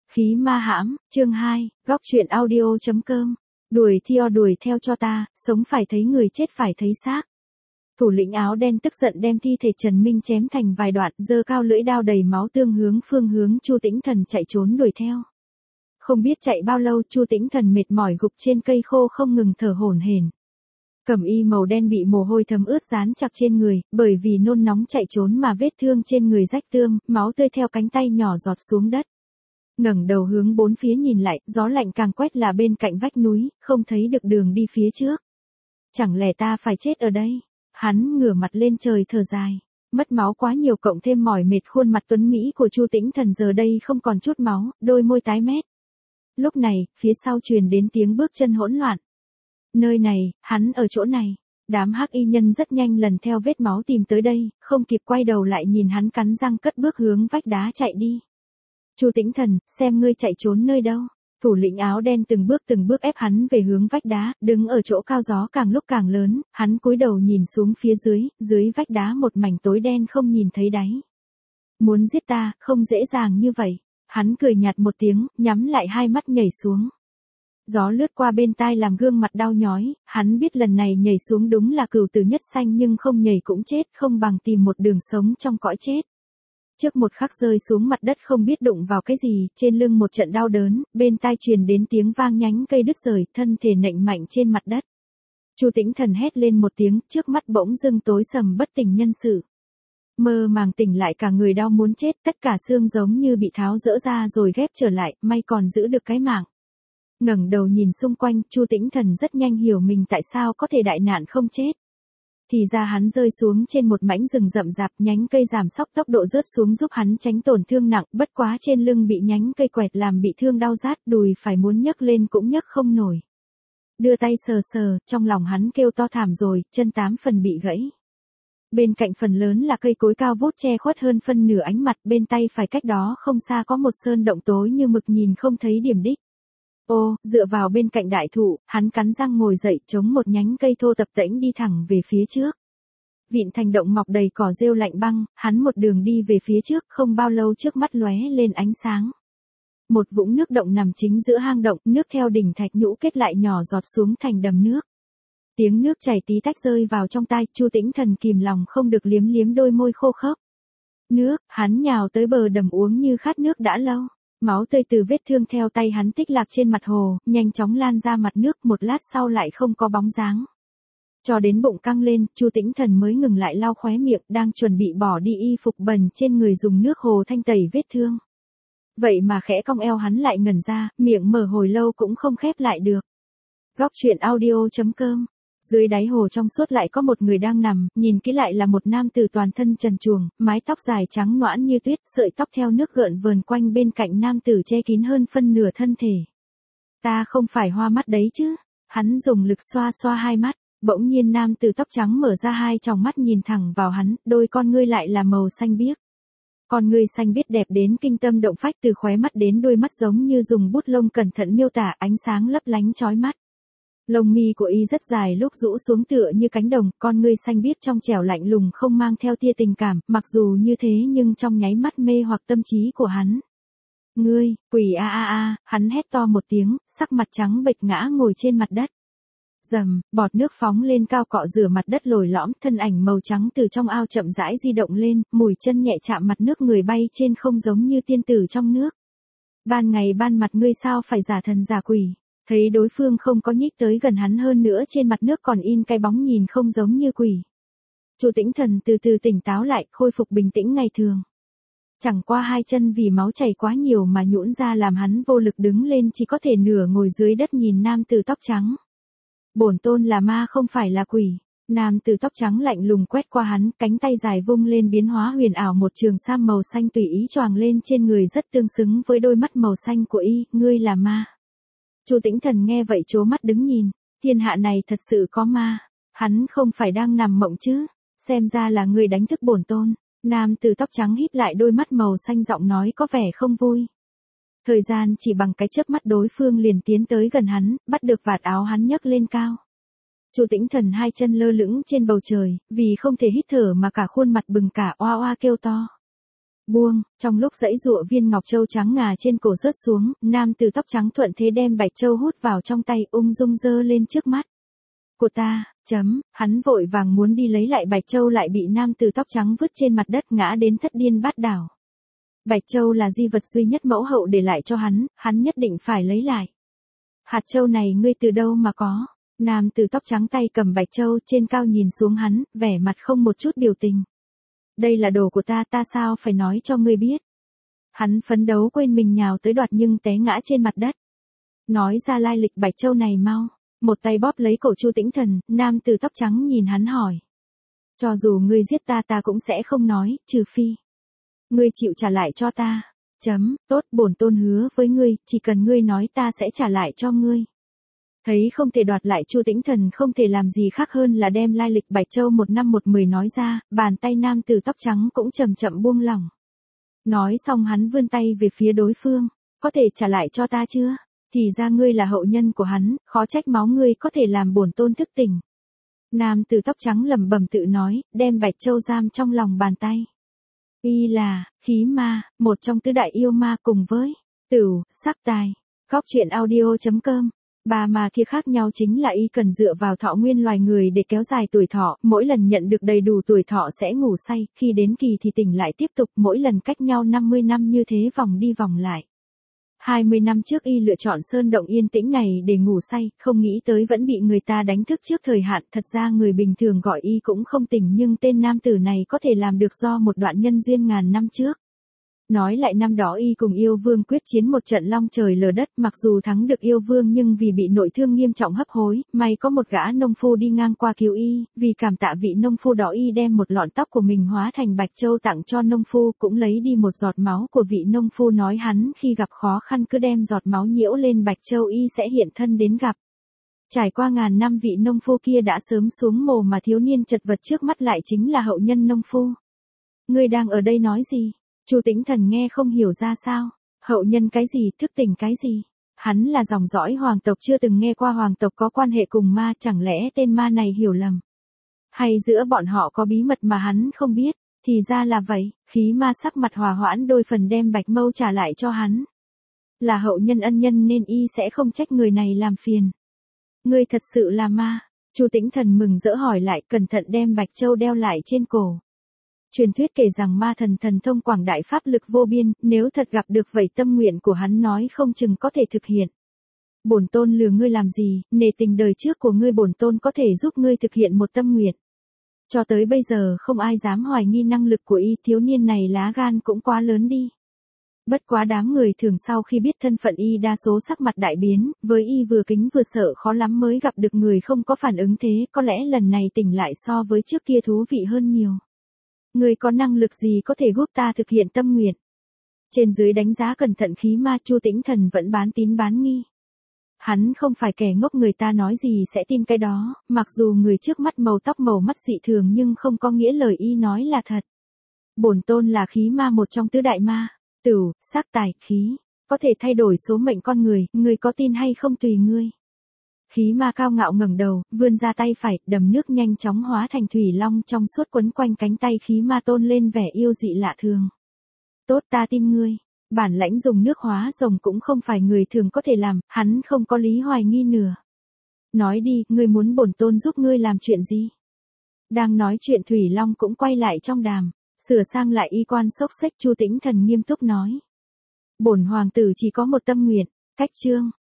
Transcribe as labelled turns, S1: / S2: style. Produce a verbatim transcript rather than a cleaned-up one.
S1: Khí ma hãm, chương hai, góc truyện audio chấm com. Đuổi theo đuổi theo cho ta, sống phải thấy người chết phải thấy xác. Thủ lĩnh áo đen tức giận đem thi thể Trần Minh chém thành vài đoạn, giơ cao lưỡi đao đầy máu tương hướng phương hướng Chu Tĩnh Thần chạy trốn đuổi theo. Không biết chạy bao lâu, Chu Tĩnh Thần mệt mỏi gục trên cây khô không ngừng thở hổn hển. Cẩm y màu đen bị mồ hôi thấm ướt dán chặt trên người, bởi vì nôn nóng chạy trốn mà vết thương trên người rách tươm, máu tươi theo cánh tay nhỏ giọt xuống đất. Ngẩng đầu hướng bốn phía nhìn lại, gió lạnh càng quét là bên cạnh vách núi, không thấy được đường đi phía trước. Chẳng lẽ ta phải chết ở đây? Hắn ngửa mặt lên trời thở dài. Mất máu quá nhiều cộng thêm mỏi mệt, khuôn mặt tuấn mỹ của Chu Tĩnh Thần giờ đây không còn chút máu, đôi môi tái mét. Lúc này, phía sau truyền đến tiếng bước chân hỗn loạn. Nơi này, hắn ở chỗ này. Đám hắc y nhân rất nhanh lần theo vết máu tìm tới đây, không kịp quay đầu lại nhìn hắn cắn răng cất bước hướng vách đá chạy đi. Chu Tĩnh Thần, xem ngươi chạy trốn nơi đâu. Thủ lĩnh áo đen từng bước từng bước ép hắn về hướng vách đá, đứng ở chỗ cao gió càng lúc càng lớn, hắn cúi đầu nhìn xuống phía dưới, dưới vách đá một mảnh tối đen không nhìn thấy đáy. Muốn giết ta, không dễ dàng như vậy. Hắn cười nhạt một tiếng, nhắm lại hai mắt nhảy xuống. Gió lướt qua bên tai làm gương mặt đau nhói, hắn biết lần này nhảy xuống đúng là cừu tử nhất sanh, nhưng không nhảy cũng chết, không bằng tìm một đường sống trong cõi chết. Trước một khắc rơi xuống mặt đất không biết đụng vào cái gì, trên lưng một trận đau đớn, bên tai truyền đến tiếng vang nhánh cây đứt rời, thân thể nện mạnh trên mặt đất. Chu Tĩnh Thần hét lên một tiếng, trước mắt bỗng dưng tối sầm bất tỉnh nhân sự. Mơ màng tỉnh lại cả người đau muốn chết, tất cả xương giống như bị tháo rỡ ra rồi ghép trở lại, may còn giữ được cái mạng. Ngẩng đầu nhìn xung quanh, Chu Tĩnh Thần rất nhanh hiểu mình tại sao có thể đại nạn không chết. Thì ra hắn rơi xuống trên một mảnh rừng rậm rạp, nhánh cây giảm sóc tốc độ rớt xuống giúp hắn tránh tổn thương nặng, bất quá trên lưng bị nhánh cây quẹt làm bị thương đau rát, đùi phải muốn nhấc lên cũng nhấc không nổi. Đưa tay sờ sờ, trong lòng hắn kêu to thảm rồi, chân tám phần bị gãy. Bên cạnh phần lớn là cây cối cao vút che khuất hơn phân nửa ánh mặt, bên tay phải cách đó không xa có một sơn động tối như mực nhìn không thấy điểm đích. Ô, dựa vào bên cạnh đại thụ, hắn cắn răng ngồi dậy chống một nhánh cây thô tập tễnh đi thẳng về phía trước. Vịn thành động mọc đầy cỏ rêu lạnh băng, hắn một đường đi về phía trước, không bao lâu trước mắt lóe lên ánh sáng. Một vũng nước động nằm chính giữa hang động, nước theo đỉnh thạch nhũ kết lại nhỏ giọt xuống thành đầm nước. Tiếng nước chảy tí tách rơi vào trong tai, Chu Tĩnh Thần kìm lòng không được liếm liếm đôi môi khô khốc. Nước, hắn nhào tới bờ đầm uống như khát nước đã lâu. Máu tươi từ vết thương theo tay hắn tích lạc trên mặt hồ, nhanh chóng lan ra mặt nước, một lát sau lại không có bóng dáng. Cho đến bụng căng lên, Chu Tĩnh Thần mới ngừng lại lau khóe miệng, đang chuẩn bị bỏ đi y phục bẩn trên người dùng nước hồ thanh tẩy vết thương. Vậy mà khẽ cong eo hắn lại ngẩn ra, miệng mở hồi lâu cũng không khép lại được. Góc truyện audio chấm com. Dưới đáy hồ trong suốt lại có một người đang nằm, nhìn kỹ lại là một nam tử toàn thân trần truồng, mái tóc dài trắng nõn như tuyết, sợi tóc theo nước gợn vờn quanh bên cạnh nam tử che kín hơn phân nửa thân thể. Ta không phải hoa mắt đấy chứ? Hắn dùng lực xoa xoa hai mắt, bỗng nhiên nam tử tóc trắng mở ra hai tròng mắt nhìn thẳng vào hắn, đôi con ngươi lại là màu xanh biếc. Con ngươi xanh biếc đẹp đến kinh tâm động phách, từ khóe mắt đến đôi mắt giống như dùng bút lông cẩn thận miêu tả, ánh sáng lấp lánh chói mắt. Lông mi của y rất dài lúc rũ xuống tựa như cánh đồng, con ngươi xanh biếc trong trẻo lạnh lùng không mang theo tia tình cảm, mặc dù như thế nhưng trong nháy mắt mê hoặc tâm trí của hắn. Ngươi, quỷ a a a, hắn hét to một tiếng, sắc mặt trắng bệch ngã ngồi trên mặt đất. Rầm, bọt nước phóng lên cao cọ rửa mặt đất lồi lõm, thân ảnh màu trắng từ trong ao chậm rãi di động lên, mùi chân nhẹ chạm mặt nước, người bay trên không giống như tiên tử trong nước. Ban ngày ban mặt ngươi sao phải giả thần giả quỷ? Thấy đối phương không có nhích tới gần hắn, hơn nữa trên mặt nước còn in cái bóng nhìn không giống như quỷ. Chu Tĩnh Thần từ từ tỉnh táo lại, khôi phục bình tĩnh ngày thường. Chẳng qua hai chân vì máu chảy quá nhiều mà nhũn ra làm hắn vô lực đứng lên, chỉ có thể nửa ngồi dưới đất nhìn nam tử tóc trắng. Bổn tôn là ma không phải là quỷ. Nam tử tóc trắng lạnh lùng quét qua hắn, cánh tay dài vung lên biến hóa huyền ảo, một trường sam màu xanh tùy ý choàng lên trên người rất tương xứng với đôi mắt màu xanh của y, ngươi là ma. Chu Tĩnh Thần nghe vậy trố mắt đứng nhìn, thiên hạ này thật sự có ma, hắn không phải đang nằm mộng chứ, xem ra là người đánh thức bổn tôn. Nam tử tóc trắng híp lại đôi mắt màu xanh, giọng nói có vẻ không vui. Thời gian chỉ bằng cái chớp mắt đối phương liền tiến tới gần hắn, bắt được vạt áo hắn nhấc lên cao. Chu Tĩnh Thần hai chân lơ lửng trên bầu trời, vì không thể hít thở mà cả khuôn mặt bừng cả, oa oa kêu to. Buông, trong lúc giãy giụa viên ngọc châu trắng ngà trên cổ rớt xuống, nam tử tóc trắng thuận thế đem bạch châu hút vào trong tay, ung dung giơ lên trước mắt của ta, chấm, hắn vội vàng muốn đi lấy lại bạch châu lại bị nam tử tóc trắng vứt trên mặt đất ngã đến thất điên bát đảo. Bạch châu là di vật duy nhất mẫu hậu để lại cho hắn, hắn nhất định phải lấy lại. Hạt châu này ngươi từ đâu mà có? Nam tử tóc trắng tay cầm bạch châu trên cao nhìn xuống hắn, vẻ mặt không một chút biểu tình. Đây là đồ của ta, ta sao phải nói cho ngươi biết. Hắn phấn đấu quên mình nhào tới đoạt nhưng té ngã trên mặt đất. Nói ra lai lịch bạch châu này mau. Một tay bóp lấy cổ Chu Tĩnh Thần, nam tử tóc trắng nhìn hắn hỏi. Cho dù ngươi giết ta ta cũng sẽ không nói, trừ phi. Ngươi chịu trả lại cho ta. Chấm, tốt, bổn tôn hứa với ngươi, chỉ cần ngươi nói ta sẽ trả lại cho ngươi. Thấy không thể đoạt lại, Chu Tĩnh Thần không thể làm gì khác hơn là đem lai lịch bạch châu một năm một mười nói ra, bàn tay nam tử tóc trắng cũng chậm chậm buông lỏng. Nói xong hắn vươn tay về phía đối phương, có thể trả lại cho ta chưa? Thì ra ngươi là hậu nhân của hắn, khó trách máu ngươi có thể làm bổn tôn thức tỉnh. Nam tử tóc trắng lẩm bẩm tự nói, đem bạch châu giam trong lòng bàn tay. Y là, khí ma, một trong tứ đại yêu ma cùng với, tửu, sắc tài. Góc truyện audio chấm com. Ba ma kia khác nhau chính là y cần dựa vào thọ nguyên loài người để kéo dài tuổi thọ, mỗi lần nhận được đầy đủ tuổi thọ sẽ ngủ say, khi đến kỳ thì tỉnh lại tiếp tục, mỗi lần cách nhau năm mươi năm như thế vòng đi vòng lại. hai mươi năm trước y lựa chọn sơn động yên tĩnh này để ngủ say, không nghĩ tới vẫn bị người ta đánh thức trước thời hạn, thật ra người bình thường gọi y cũng không tỉnh nhưng tên nam tử này có thể làm được do một đoạn nhân duyên ngàn năm trước. Nói lại năm đó y cùng yêu vương quyết chiến một trận long trời lở đất, mặc dù thắng được yêu vương nhưng vì bị nội thương nghiêm trọng hấp hối, may có một gã nông phu đi ngang qua cứu y, vì cảm tạ vị nông phu đó y đem một lọn tóc của mình hóa thành bạch châu tặng cho nông phu, cũng lấy đi một giọt máu của vị nông phu, nói hắn khi gặp khó khăn cứ đem giọt máu nhiễu lên bạch châu y sẽ hiện thân đến gặp. Trải qua ngàn năm vị nông phu kia đã sớm xuống mồ mà thiếu niên chật vật trước mắt lại chính là hậu nhân nông phu. Ngươi đang ở đây nói gì? Chu Tĩnh Thần nghe không hiểu ra sao, hậu nhân cái gì, thức tỉnh cái gì. Hắn là dòng dõi hoàng tộc, chưa từng nghe qua hoàng tộc có quan hệ cùng ma, chẳng lẽ tên ma này hiểu lầm. Hay giữa bọn họ có bí mật mà hắn không biết, thì ra là vậy, khí ma sắc mặt hòa hoãn đôi phần đem bạch mâu trả lại cho hắn. Là hậu nhân ân nhân nên y sẽ không trách người này làm phiền. Ngươi thật sự là ma, Chu Tĩnh Thần mừng rỡ hỏi lại, cẩn thận đem bạch châu đeo lại trên cổ. Truyền thuyết kể rằng ma thần thần thông quảng đại pháp lực vô biên, nếu thật gặp được vậy tâm nguyện của hắn nói không chừng có thể thực hiện. Bổn tôn lừa ngươi làm gì, nể tình đời trước của ngươi bổn tôn có thể giúp ngươi thực hiện một tâm nguyện. Cho tới bây giờ không ai dám hoài nghi năng lực của y, thiếu niên này lá gan cũng quá lớn đi. Bất quá đám người thường sau khi biết thân phận y đa số sắc mặt đại biến, với y vừa kính vừa sợ khó lắm mới gặp được người không có phản ứng thế, có lẽ lần này tỉnh lại so với trước kia thú vị hơn nhiều. Ngươi có năng lực gì có thể giúp ta thực hiện tâm nguyện? Trên dưới đánh giá cẩn thận khí ma, Chu Tĩnh Thần vẫn bán tín bán nghi. Hắn không phải kẻ ngốc, người ta nói gì sẽ tin cái đó, mặc dù người trước mắt màu tóc màu mắt dị thường nhưng không có nghĩa lời y nói là thật. Bổn tôn là khí ma, một trong tứ đại ma, tửu, sắc tài, khí, có thể thay đổi số mệnh con người, ngươi có tin hay không tùy ngươi. Khí ma cao ngạo ngẩng đầu, vươn ra tay phải, đầm nước nhanh chóng hóa thành thủy long trong suốt quấn quanh cánh tay khí ma, tôn lên vẻ yêu dị lạ thường. Tốt, ta tin ngươi, bản lãnh dùng nước hóa rồng cũng không phải người thường có thể làm, hắn không có lý hoài nghi nửa. Nói đi, ngươi muốn bổn tôn giúp ngươi làm chuyện gì? Đang nói chuyện thủy long cũng quay lại trong đàm, sửa sang lại y quan xốc xếch. Chu Tĩnh Thần nghiêm túc nói. Bổn hoàng tử chỉ có một tâm nguyện, cách chương.